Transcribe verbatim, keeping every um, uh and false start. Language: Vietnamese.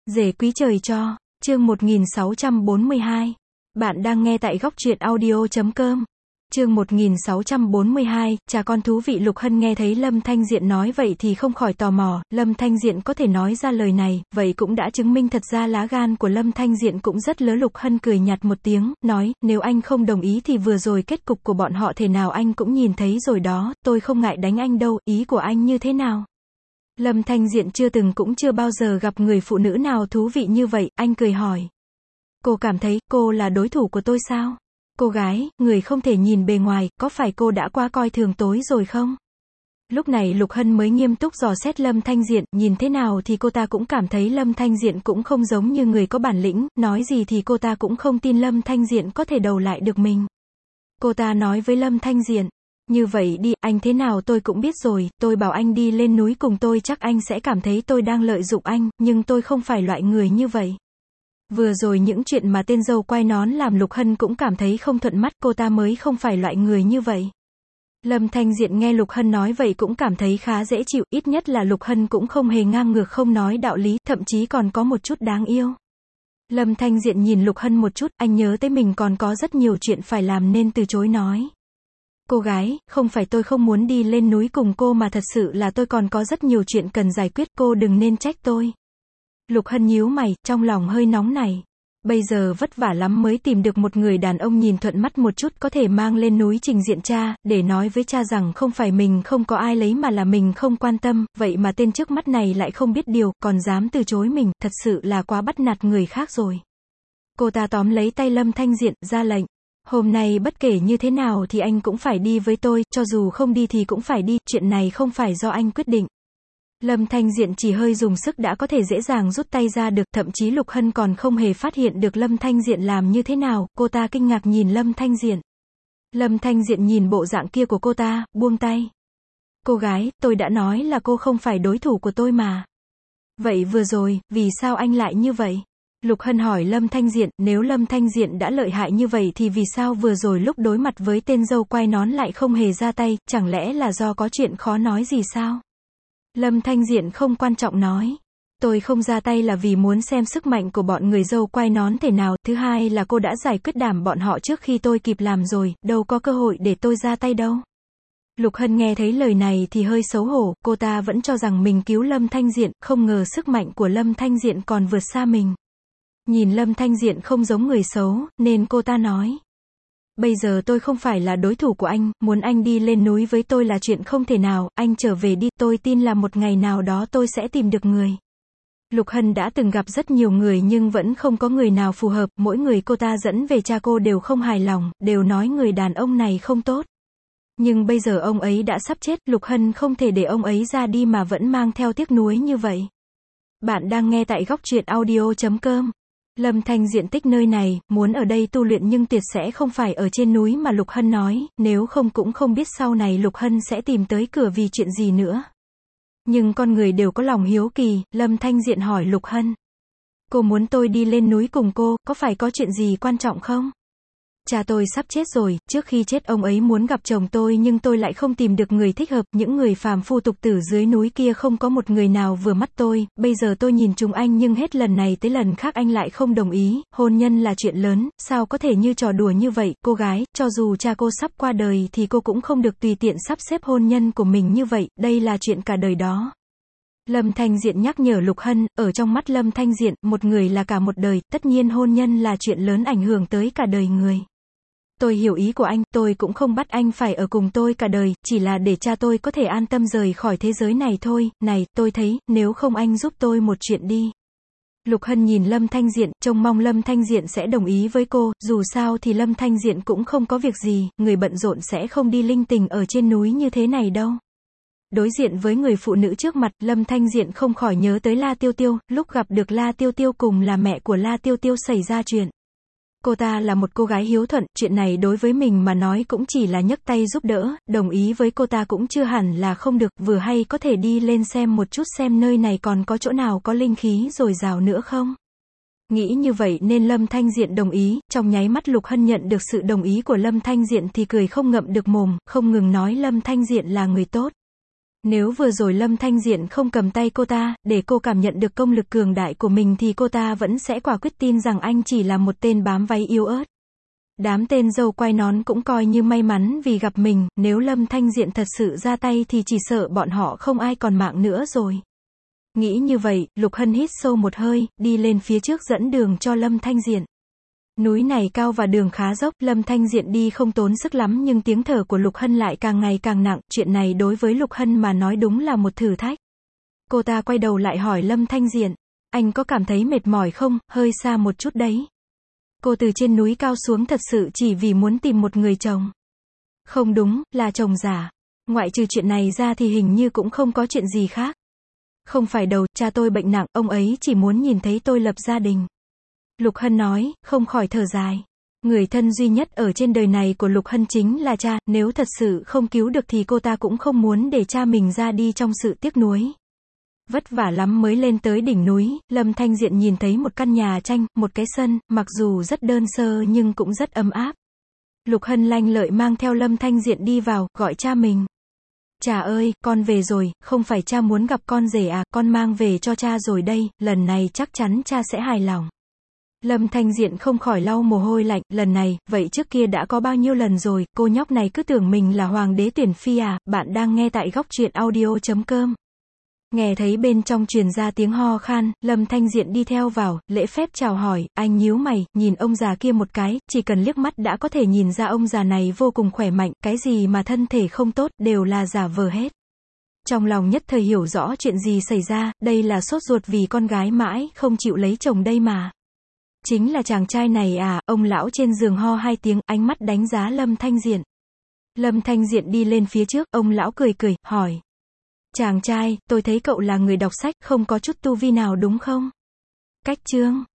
Rể quý trời cho, chương một nghìn sáu trăm bốn mươi hai. Bạn đang nghe tại góc truyện audio chấm com. Chương một nghìn sáu trăm bốn mươi hai, cha con thú vị. Lục Hân nghe thấy Lâm Thanh Diện nói vậy thì không khỏi tò mò, Lâm Thanh Diện có thể nói ra lời này, vậy cũng đã chứng minh thật ra lá gan của Lâm Thanh Diện cũng rất lớn. Lục Hân cười nhạt một tiếng, nói, nếu anh không đồng ý thì vừa rồi kết cục của bọn họ thế nào anh cũng nhìn thấy rồi đó, tôi không ngại đánh anh đâu, ý của anh như thế nào? Lâm Thanh Diện chưa từng cũng chưa bao giờ gặp người phụ nữ nào thú vị như vậy, anh cười hỏi. Cô cảm thấy cô là đối thủ của tôi sao? Cô gái, người không thể nhìn bề ngoài, có phải cô đã quá coi thường tôi rồi không? Lúc này Lục Hân mới nghiêm túc dò xét Lâm Thanh Diện, nhìn thế nào thì cô ta cũng cảm thấy Lâm Thanh Diện cũng không giống như người có bản lĩnh, nói gì thì cô ta cũng không tin Lâm Thanh Diện có thể đầu lại được mình. Cô ta nói với Lâm Thanh Diện, như vậy đi, anh thế nào tôi cũng biết rồi, tôi bảo anh đi lên núi cùng tôi chắc anh sẽ cảm thấy tôi đang lợi dụng anh, nhưng tôi không phải loại người như vậy. Vừa rồi những chuyện mà tên dâu quai nón làm Lục Hân cũng cảm thấy không thuận mắt, cô ta mới không phải loại người như vậy. Lâm Thanh Diện nghe Lục Hân nói vậy cũng cảm thấy khá dễ chịu, ít nhất là Lục Hân cũng không hề ngang ngược không nói đạo lý, thậm chí còn có một chút đáng yêu. Lâm Thanh Diện nhìn Lục Hân một chút, anh nhớ tới mình còn có rất nhiều chuyện phải làm nên từ chối nói. Cô gái, không phải tôi không muốn đi lên núi cùng cô mà thật sự là tôi còn có rất nhiều chuyện cần giải quyết, cô đừng nên trách tôi. Lục Hân nhíu mày, trong lòng hơi nóng này. Bây giờ vất vả lắm mới tìm được một người đàn ông nhìn thuận mắt một chút có thể mang lên núi trình diện cha, để nói với cha rằng không phải mình không có ai lấy mà là mình không quan tâm, vậy mà tên trước mắt này lại không biết điều, còn dám từ chối mình, thật sự là quá bắt nạt người khác rồi. Cô ta tóm lấy tay Lâm Thanh Diện, ra lệnh. Hôm nay bất kể như thế nào thì anh cũng phải đi với tôi, cho dù không đi thì cũng phải đi, chuyện này không phải do anh quyết định. Lâm Thanh Diện chỉ hơi dùng sức đã có thể dễ dàng rút tay ra được, thậm chí Lục Hân còn không hề phát hiện được Lâm Thanh Diện làm như thế nào, cô ta kinh ngạc nhìn Lâm Thanh Diện. Lâm Thanh Diện nhìn bộ dạng kia của cô ta, buông tay. Cô gái, tôi đã nói là cô không phải đối thủ của tôi mà. Vậy vừa rồi, vì sao anh lại như vậy? Lục Hân hỏi Lâm Thanh Diện, nếu Lâm Thanh Diện đã lợi hại như vậy thì vì sao vừa rồi lúc đối mặt với tên dâu quai nón lại không hề ra tay, chẳng lẽ là do có chuyện khó nói gì sao? Lâm Thanh Diện không quan trọng nói. Tôi không ra tay là vì muốn xem sức mạnh của bọn người dâu quai nón thế nào, thứ hai là cô đã giải quyết đảm bọn họ trước khi tôi kịp làm rồi, đâu có cơ hội để tôi ra tay đâu. Lục Hân nghe thấy lời này thì hơi xấu hổ, cô ta vẫn cho rằng mình cứu Lâm Thanh Diện, không ngờ sức mạnh của Lâm Thanh Diện còn vượt xa mình. Nhìn Lâm Thanh Diện không giống người xấu, nên cô ta nói. Bây giờ tôi không phải là đối thủ của anh, muốn anh đi lên núi với tôi là chuyện không thể nào, anh trở về đi, tôi tin là một ngày nào đó tôi sẽ tìm được người. Lục Hân đã từng gặp rất nhiều người nhưng vẫn không có người nào phù hợp, mỗi người cô ta dẫn về cha cô đều không hài lòng, đều nói người đàn ông này không tốt. Nhưng bây giờ ông ấy đã sắp chết, Lục Hân không thể để ông ấy ra đi mà vẫn mang theo tiếc nuối như vậy. Bạn đang nghe tại góc truyện audio chấm com. Lâm Thanh Diện tích nơi này, muốn ở đây tu luyện nhưng tuyệt sẽ không phải ở trên núi mà Lục Hân nói, nếu không cũng không biết sau này Lục Hân sẽ tìm tới cửa vì chuyện gì nữa. Nhưng con người đều có lòng hiếu kỳ, Lâm Thanh Diện hỏi Lục Hân. Cô muốn tôi đi lên núi cùng cô, có phải có chuyện gì quan trọng không? Cha tôi sắp chết rồi, trước khi chết ông ấy muốn gặp chồng tôi nhưng tôi lại không tìm được người thích hợp, những người phàm phu tục tử dưới núi kia không có một người nào vừa mắt tôi, bây giờ tôi nhìn chúng anh nhưng hết lần này tới lần khác anh lại không đồng ý, hôn nhân là chuyện lớn, sao có thể như trò đùa như vậy, cô gái, cho dù cha cô sắp qua đời thì cô cũng không được tùy tiện sắp xếp hôn nhân của mình như vậy, đây là chuyện cả đời đó. Lâm Thanh Diện nhắc nhở Lục Hân, ở trong mắt Lâm Thanh Diện, một người là cả một đời, tất nhiên hôn nhân là chuyện lớn ảnh hưởng tới cả đời người. Tôi hiểu ý của anh, tôi cũng không bắt anh phải ở cùng tôi cả đời, chỉ là để cha tôi có thể an tâm rời khỏi thế giới này thôi, này, tôi thấy, nếu không anh giúp tôi một chuyện đi. Lục Hân nhìn Lâm Thanh Diện, trông mong Lâm Thanh Diện sẽ đồng ý với cô, dù sao thì Lâm Thanh Diện cũng không có việc gì, người bận rộn sẽ không đi linh tình ở trên núi như thế này đâu. Đối diện với người phụ nữ trước mặt, Lâm Thanh Diện không khỏi nhớ tới La Tiêu Tiêu, lúc gặp được La Tiêu Tiêu cùng là mẹ của La Tiêu Tiêu xảy ra chuyện. Cô ta là một cô gái hiếu thuận, chuyện này đối với mình mà nói cũng chỉ là nhấc tay giúp đỡ, đồng ý với cô ta cũng chưa hẳn là không được, vừa hay có thể đi lên xem một chút xem nơi này còn có chỗ nào có linh khí dồi dào nữa không. Nghĩ như vậy nên Lâm Thanh Diện đồng ý, trong nháy mắt Lục Hân nhận được sự đồng ý của Lâm Thanh Diện thì cười không ngậm được mồm, không ngừng nói Lâm Thanh Diện là người tốt. Nếu vừa rồi Lâm Thanh Diện không cầm tay cô ta, để cô cảm nhận được công lực cường đại của mình thì cô ta vẫn sẽ quả quyết tin rằng anh chỉ là một tên bám váy yếu ớt. Đám tên dâu quai nón cũng coi như may mắn vì gặp mình, nếu Lâm Thanh Diện thật sự ra tay thì chỉ sợ bọn họ không ai còn mạng nữa rồi. Nghĩ như vậy, Lục Hân hít sâu một hơi, đi lên phía trước dẫn đường cho Lâm Thanh Diện. Núi này cao và đường khá dốc, Lâm Thanh Diện đi không tốn sức lắm nhưng tiếng thở của Lục Hân lại càng ngày càng nặng, chuyện này đối với Lục Hân mà nói đúng là một thử thách. Cô ta quay đầu lại hỏi Lâm Thanh Diện, anh có cảm thấy mệt mỏi không, hơi xa một chút đấy. Cô từ trên núi cao xuống thật sự chỉ vì muốn tìm một người chồng. Không đúng, là chồng giả. Ngoại trừ chuyện này ra thì hình như cũng không có chuyện gì khác. Không phải đâu, cha tôi bệnh nặng, ông ấy chỉ muốn nhìn thấy tôi lập gia đình. Lục Hân nói, không khỏi thở dài. Người thân duy nhất ở trên đời này của Lục Hân chính là cha, nếu thật sự không cứu được thì cô ta cũng không muốn để cha mình ra đi trong sự tiếc nuối. Vất vả lắm mới lên tới đỉnh núi, Lâm Thanh Diện nhìn thấy một căn nhà tranh, một cái sân, mặc dù rất đơn sơ nhưng cũng rất ấm áp. Lục Hân lanh lợi mang theo Lâm Thanh Diện đi vào, gọi cha mình. Cha ơi, con về rồi, không phải cha muốn gặp con rể à, con mang về cho cha rồi đây, lần này chắc chắn cha sẽ hài lòng. Lâm Thanh Diện không khỏi lau mồ hôi lạnh, lần này, vậy trước kia đã có bao nhiêu lần rồi, cô nhóc này cứ tưởng mình là hoàng đế tuyển phi à, bạn đang nghe tại góc truyện audio chấm com. Nghe thấy bên trong truyền ra tiếng ho khan, Lâm Thanh Diện đi theo vào, lễ phép chào hỏi, anh nhíu mày, nhìn ông già kia một cái, chỉ cần liếc mắt đã có thể nhìn ra ông già này vô cùng khỏe mạnh, cái gì mà thân thể không tốt, đều là giả vờ hết. Trong lòng nhất thời hiểu rõ chuyện gì xảy ra, đây là sốt ruột vì con gái mãi, không chịu lấy chồng đây mà. Chính là chàng trai này à, ông lão trên giường ho hai tiếng, ánh mắt đánh giá Lâm Thanh Diện. Lâm Thanh Diện đi lên phía trước, ông lão cười cười, hỏi. Chàng trai, tôi thấy cậu là người đọc sách, không có chút tu vi nào đúng không? Cách chương.